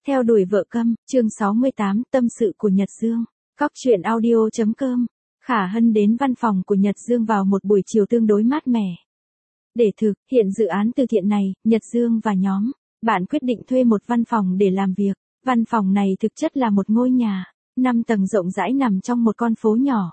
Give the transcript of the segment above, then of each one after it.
Theo đuổi vợ câm, chương 68, tâm sự của Nhật Dương. Cóc truyện audio.com. Khả Hân đến văn phòng của Nhật Dương vào một buổi chiều tương đối mát mẻ. Để thực hiện dự án từ thiện này, Nhật Dương và nhóm bạn quyết định thuê một văn phòng để làm việc. Văn phòng này thực chất là một ngôi nhà, 5 tầng rộng rãi nằm trong một con phố nhỏ.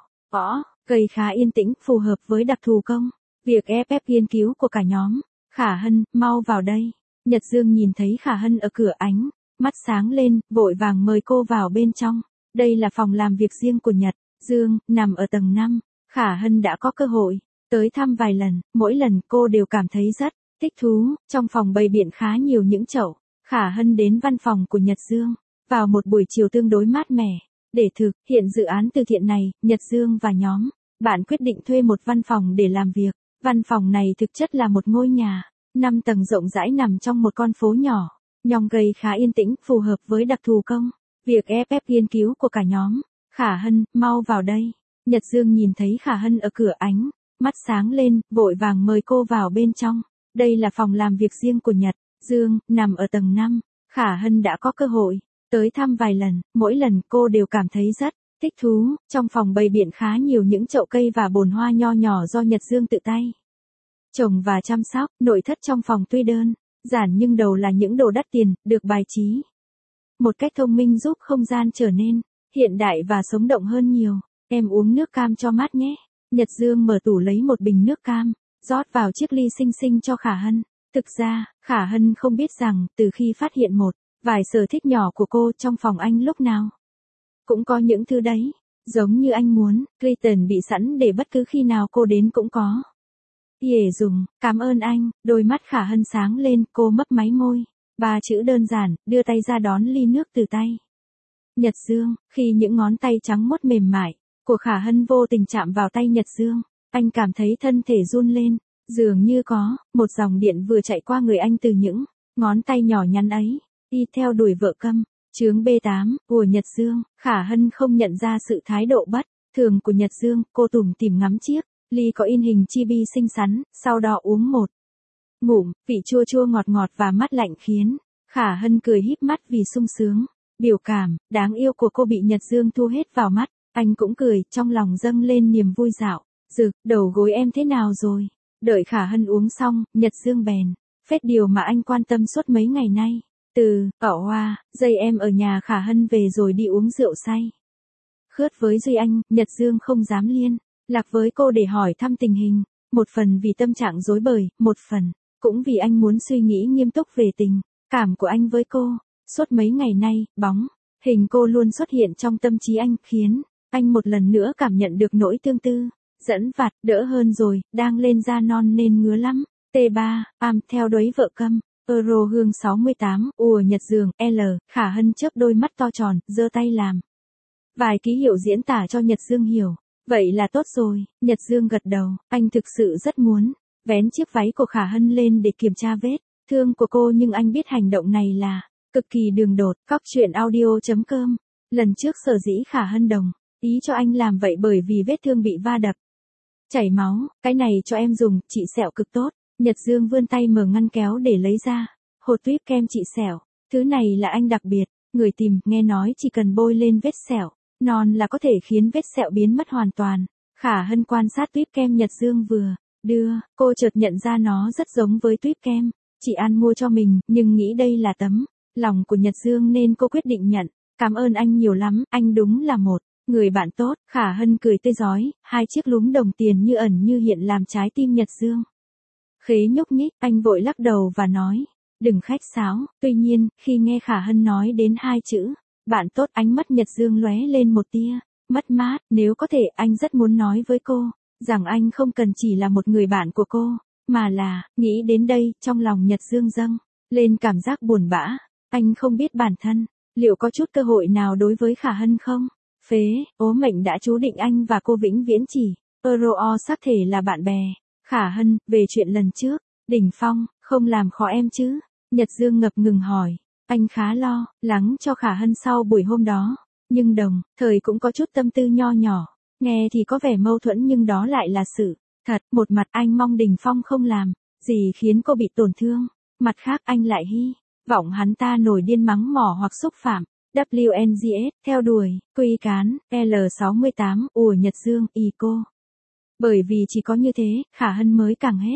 Cây khá yên tĩnh, phù hợp với đặc thù công việc FF nghiên cứu của cả nhóm. Khả Hân, mau vào đây. Nhật Dương nhìn thấy Khả Hân ở cửa ánh mắt sáng lên, vội vàng mời cô vào bên trong. Đây là phòng làm việc riêng của Nhật Dương, nằm ở tầng 5. Khả Hân đã có cơ hội tới thăm vài lần, mỗi lần cô đều cảm thấy rất thích thú. Trong phòng bày biện khá nhiều những chậu. Khả Hân đến văn phòng của Nhật Dương vào một buổi chiều tương đối mát mẻ. Để thực hiện dự án từ thiện này, Nhật Dương và nhóm bạn quyết định thuê một văn phòng để làm việc. Văn phòng này thực chất là một ngôi nhà, 5 tầng rộng rãi nằm trong một con phố nhỏ. Nhong gây khá yên tĩnh, phù hợp với đặc thù công việc FF nghiên cứu của cả nhóm. Khả Hân, mau vào đây. Nhật Dương nhìn thấy Khả Hân ở cửa ánh mắt sáng lên, vội vàng mời cô vào bên trong. Đây là phòng làm việc riêng của Nhật Dương, nằm ở tầng 5. Khả Hân đã có cơ hội tới thăm vài lần, mỗi lần cô đều cảm thấy rất thích thú. Trong phòng bày biện khá nhiều những chậu cây và bồn hoa nho nhỏ do Nhật Dương tự tay trồng và chăm sóc. Nội thất trong phòng tuy đơn giản nhưng đầu là những đồ đắt tiền, được bài trí một cách thông minh giúp không gian trở nên hiện đại và sống động hơn nhiều. Em uống nước cam cho mát nhé. Nhật Dương mở tủ lấy một bình nước cam, rót vào chiếc ly xinh xinh cho Khả Hân. Thực ra, Khả Hân không biết rằng, từ khi phát hiện một vài sở thích nhỏ của cô trong phòng anh lúc nào cũng có những thứ đấy, giống như anh muốn, Clayton bị sẵn để bất cứ khi nào cô đến cũng có. Dễ dùng, cảm ơn anh. Đôi mắt Khả Hân sáng lên, cô mấp máy môi. 3 chữ đơn giản, đưa tay ra đón ly nước từ tay Nhật Dương. Khi những ngón tay trắng muốt mềm mại của Khả Hân vô tình chạm vào tay Nhật Dương, anh cảm thấy thân thể run lên, dường như có một dòng điện vừa chạy qua người anh từ những ngón tay nhỏ nhắn ấy. Đi theo đuổi vợ câm, chương B8 của Nhật Dương. Khả Hân không nhận ra sự thái độ bất thường của Nhật Dương, cô tủm tỉm ngắm chiếc ly có in hình chibi xinh xắn, sau đó uống một ngụm, vị chua chua ngọt ngọt và mát lạnh khiến Khả Hân cười híp mắt vì sung sướng. Biểu cảm đáng yêu của cô bị Nhật Dương thu hết vào mắt, anh cũng cười, trong lòng dâng lên niềm vui dạo dực. Đầu gối em thế nào rồi? Đợi Khả Hân uống xong, Nhật Dương bèn phết điều mà anh quan tâm suốt mấy ngày nay. Dây em ở nhà Khả Hân về rồi đi uống rượu say khướt với Duy Anh. Nhật Dương không dám liên lạc với cô để hỏi thăm tình hình, một phần vì tâm trạng rối bời, một phần cũng vì anh muốn suy nghĩ nghiêm túc về tình cảm của anh với cô. Suốt mấy ngày nay, bóng hình cô luôn xuất hiện trong tâm trí anh, khiến anh một lần nữa cảm nhận được nỗi tương tư dẫn vặt. Đỡ hơn rồi, đang lên da non nên ngứa lắm. T3, theo đuổi vợ câm. Euro hương 68, Nhật Dương, L. Khả Hân chớp đôi mắt to tròn, giơ tay làm vài ký hiệu diễn tả cho Nhật Dương hiểu. Vậy là tốt rồi. Nhật Dương gật đầu, anh thực sự rất muốn vén chiếc váy của Khả Hân lên để kiểm tra vết thương của cô, nhưng anh biết hành động này là cực kỳ đường đột. Cóc truyện audio.com. Lần trước sở dĩ Khả Hân đồng ý cho anh làm vậy bởi vì vết thương bị va đập chảy máu. Cái này cho em dùng, trị sẹo cực tốt. Nhật Dương vươn tay mở ngăn kéo để lấy ra hột tuyết kem trị sẹo. Thứ này là anh đặc biệt người tìm, nghe nói chỉ cần bôi lên vết sẹo non là có thể khiến vết sẹo biến mất hoàn toàn. Khả Hân quan sát tuyết kem Nhật Dương vừa đưa, cô chợt nhận ra nó rất giống với tuyết kem chị An mua cho mình, nhưng nghĩ đây là tấm lòng của Nhật Dương nên cô quyết định nhận. Cảm ơn anh nhiều lắm, anh đúng là một người bạn tốt. Khả Hân cười tươi rói, 2 chiếc lúm đồng tiền như ẩn như hiện làm trái tim Nhật Dương khế nhúc nhích. Anh vội lắc đầu và nói, đừng khách sáo. Tuy nhiên, khi nghe Khả Hân nói đến 2 chữ bạn tốt, ánh mắt Nhật Dương lóe lên một tia mất mát. Nếu có thể, anh rất muốn nói với cô rằng anh không cần chỉ là một người bạn của cô, mà là, nghĩ đến đây, trong lòng Nhật Dương dâng lên cảm giác buồn bã. Anh không biết bản thân liệu có chút cơ hội nào đối với Khả Hân không. Mệnh đã chú định anh và cô vĩnh viễn chỉ xác thể là bạn bè. Khả Hân, về chuyện lần trước đỉnh phong, không làm khó em chứ? Nhật Dương ngập ngừng hỏi. Anh khá lo lắng cho Khả Hân sau buổi hôm đó, nhưng đồng thời cũng có chút tâm tư nho nhỏ. Nghe thì có vẻ mâu thuẫn nhưng đó lại là sự thật. Một mặt anh mong Đình Phong không làm gì khiến cô bị tổn thương, mặt khác anh lại hy vọng hắn ta nổi điên mắng mỏ hoặc xúc phạm. WNGS, theo đuổi, quy cán, L68, ủa Nhật Dương, y cô. Bởi vì chỉ có như thế, Khả Hân mới càng hết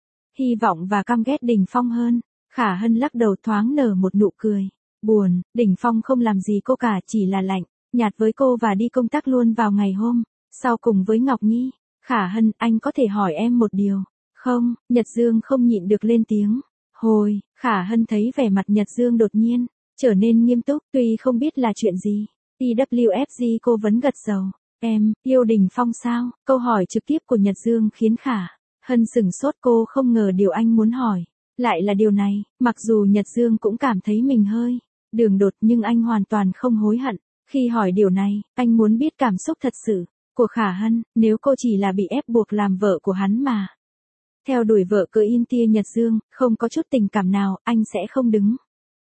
hy vọng và căm ghét Đình Phong hơn. Khả Hân lắc đầu thoáng nở một nụ cười. Buồn, Đình Phong không làm gì cô cả, chỉ là lạnh nhạt với cô và đi công tác luôn vào ngày hôm sau cùng với Ngọc Nhi. Khả Hân, anh có thể hỏi em một điều không? Nhật Dương không nhịn được lên tiếng. Hồi, Khả Hân thấy vẻ mặt Nhật Dương đột nhiên trở nên nghiêm túc, tuy không biết là chuyện gì. TWFG cô vẫn gật đầu. Em, yêu Đình Phong sao? Câu hỏi trực tiếp của Nhật Dương khiến Khả Hân sửng sốt, cô không ngờ điều anh muốn hỏi lại là điều này. Mặc dù Nhật Dương cũng cảm thấy mình hơi đường đột nhưng anh hoàn toàn không hối hận khi hỏi điều này. Anh muốn biết cảm xúc thật sự của Khả Hân, nếu cô chỉ là bị ép buộc làm vợ của hắn mà theo đuổi vợ cỡ in tia Nhật Dương, không có chút tình cảm nào, anh sẽ không đứng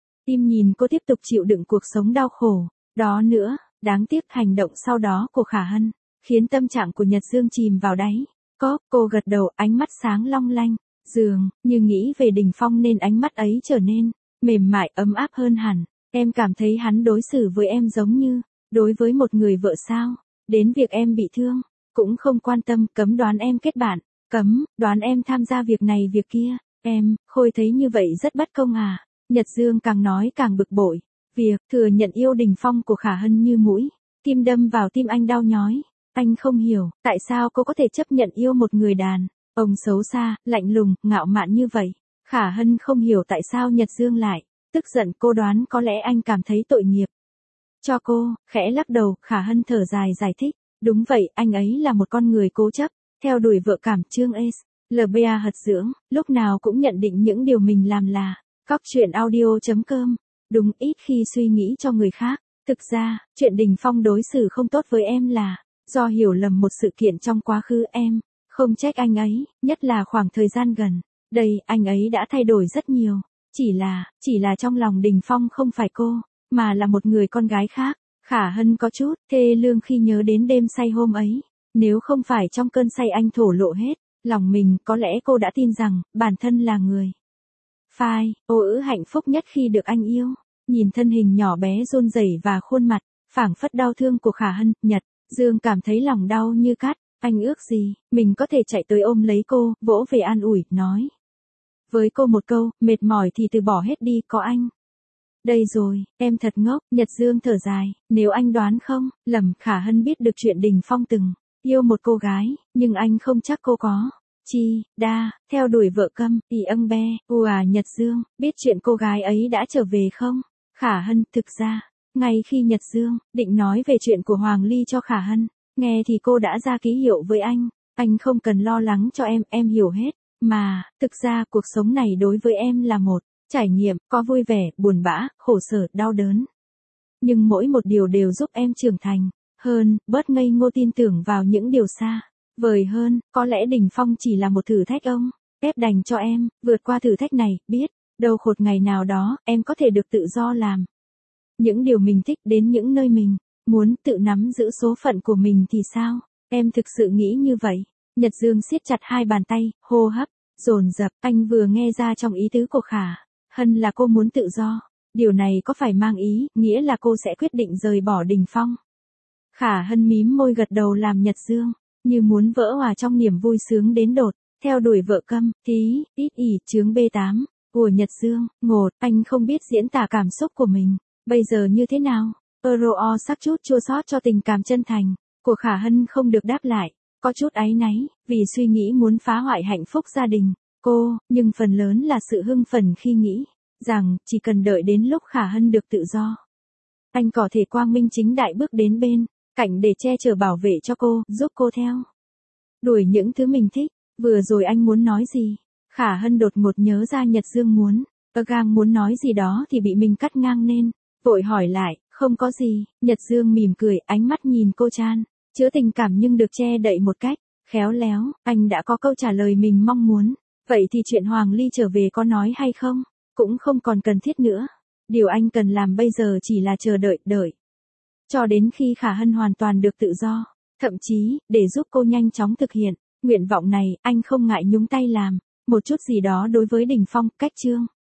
im nhìn cô tiếp tục chịu đựng cuộc sống đau khổ đó nữa. Đáng tiếc hành động sau đó của Khả Hân khiến tâm trạng của Nhật Dương chìm vào đáy cốc. Cô gật đầu, ánh mắt sáng long lanh, dường như nghĩ về Đình Phong nên ánh mắt ấy trở nên mềm mại ấm áp hơn hẳn. Em cảm thấy hắn đối xử với em giống như đối với một người vợ sao? Đến việc em bị thương cũng không quan tâm, cấm đoán em kết bạn, cấm đoán em tham gia việc này việc kia. Em, Khôi thấy như vậy rất bất công à? Nhật Dương càng nói càng bực bội. Việc thừa nhận yêu Đình Phong của Khả Hân như mũi kim đâm vào tim anh đau nhói. Anh không hiểu, tại sao cô có thể chấp nhận yêu một người đàn ông xấu xa, lạnh lùng, ngạo mạn như vậy. Khả Hân không hiểu tại sao Nhật Dương lại tức giận. Cô đoán có lẽ anh cảm thấy tội nghiệp cho cô, khẽ lắc đầu. Khả Hân thở dài giải thích. Đúng vậy, anh ấy là một con người cố chấp, theo đuổi vợ cảm. Chương S. LBA Hật Dưỡng, lúc nào cũng nhận định những điều mình làm là Cóc Truyện Audio.com. Đúng, ít khi suy nghĩ cho người khác. Thực ra, chuyện Đình Phong đối xử không tốt với em là do hiểu lầm một sự kiện trong quá khứ. Em không trách anh ấy, nhất là khoảng thời gian gần đây, anh ấy đã thay đổi rất nhiều. Chỉ là trong lòng Đình Phong không phải cô, mà là một người con gái khác. Khả Hân có chút thê lương khi nhớ đến đêm say hôm ấy. Nếu không phải trong cơn say anh thổ lộ hết lòng mình, có lẽ cô đã tin rằng bản thân là người phai ô ứ hạnh phúc nhất khi được anh yêu. Nhìn thân hình nhỏ bé run rẩy và khuôn mặt phảng phất đau thương của Khả Hân, Nhật Dương cảm thấy lòng đau như cắt. Anh ước gì mình có thể chạy tới ôm lấy cô, vỗ về an ủi, nói với cô một câu, mệt mỏi thì từ bỏ hết đi, có anh đây rồi. Em thật ngốc. Nhật Dương thở dài. Nếu anh đoán không lầm, Khả Hân biết được chuyện Đình Phong từng yêu một cô gái, nhưng anh không chắc cô có theo đuổi vợ câm, be. Nhật Dương biết chuyện cô gái ấy đã trở về không? Khả Hân, thực ra ngay khi Nhật Dương định nói về chuyện của Hoàng Ly cho Khả Hân nghe thì cô đã ra ký hiệu với anh không cần lo lắng cho em hiểu hết mà. Thực ra cuộc sống này đối với em là một trải nghiệm, có vui vẻ, buồn bã, khổ sở, đau đớn. Nhưng mỗi một điều đều giúp em trưởng thành hơn, bớt ngây ngô tin tưởng vào những điều xa vời hơn. Có lẽ Đình Phong chỉ là một thử thách ông ép đành cho em vượt qua thử thách này, biết đâu khột ngày nào đó em có thể được tự do làm những điều mình thích, đến những nơi mình muốn, tự nắm giữ số phận của mình thì sao? Em thực sự nghĩ như vậy? Nhật Dương siết chặt hai bàn tay, hô hấp dồn dập. Anh vừa nghe ra trong ý tứ của Khả Hân là cô muốn tự do. Điều này có phải mang ý nghĩa là cô sẽ quyết định rời bỏ Đình Phong? Khả Hân mím môi gật đầu, làm Nhật Dương như muốn vỡ hòa trong niềm vui sướng đến đột. Theo đuổi vợ câm, chương B8 của Nhật Dương. Ngột, anh không biết diễn tả cảm xúc của mình bây giờ như thế nào. Sắc chút chua xót cho tình cảm chân thành của Khả Hân không được đáp lại, có chút áy náy vì suy nghĩ muốn phá hoại hạnh phúc gia đình cô, nhưng phần lớn là sự hưng phấn khi nghĩ rằng chỉ cần đợi đến lúc Khả Hân được tự do, anh có thể quang minh chính đại bước đến bên cạnh để che chở bảo vệ cho cô, giúp cô theo đuổi những thứ mình thích. Vừa rồi anh muốn nói gì? Khả Hân đột ngột nhớ ra Nhật Dương muốn nói gì đó thì bị mình cắt ngang nên vội hỏi lại. Không có gì. Nhật Dương mỉm cười, ánh mắt nhìn cô chan chứa tình cảm nhưng được che đậy một cách khéo léo. Anh đã có câu trả lời mình mong muốn. Vậy thì chuyện Hoàng Ly trở về có nói hay không cũng không còn cần thiết nữa. Điều anh cần làm bây giờ chỉ là chờ đợi cho đến khi Khả Hân hoàn toàn được tự do. Thậm chí, để giúp cô nhanh chóng thực hiện nguyện vọng này, anh không ngại nhúng tay làm một chút gì đó đối với Đình Phong. Cách chương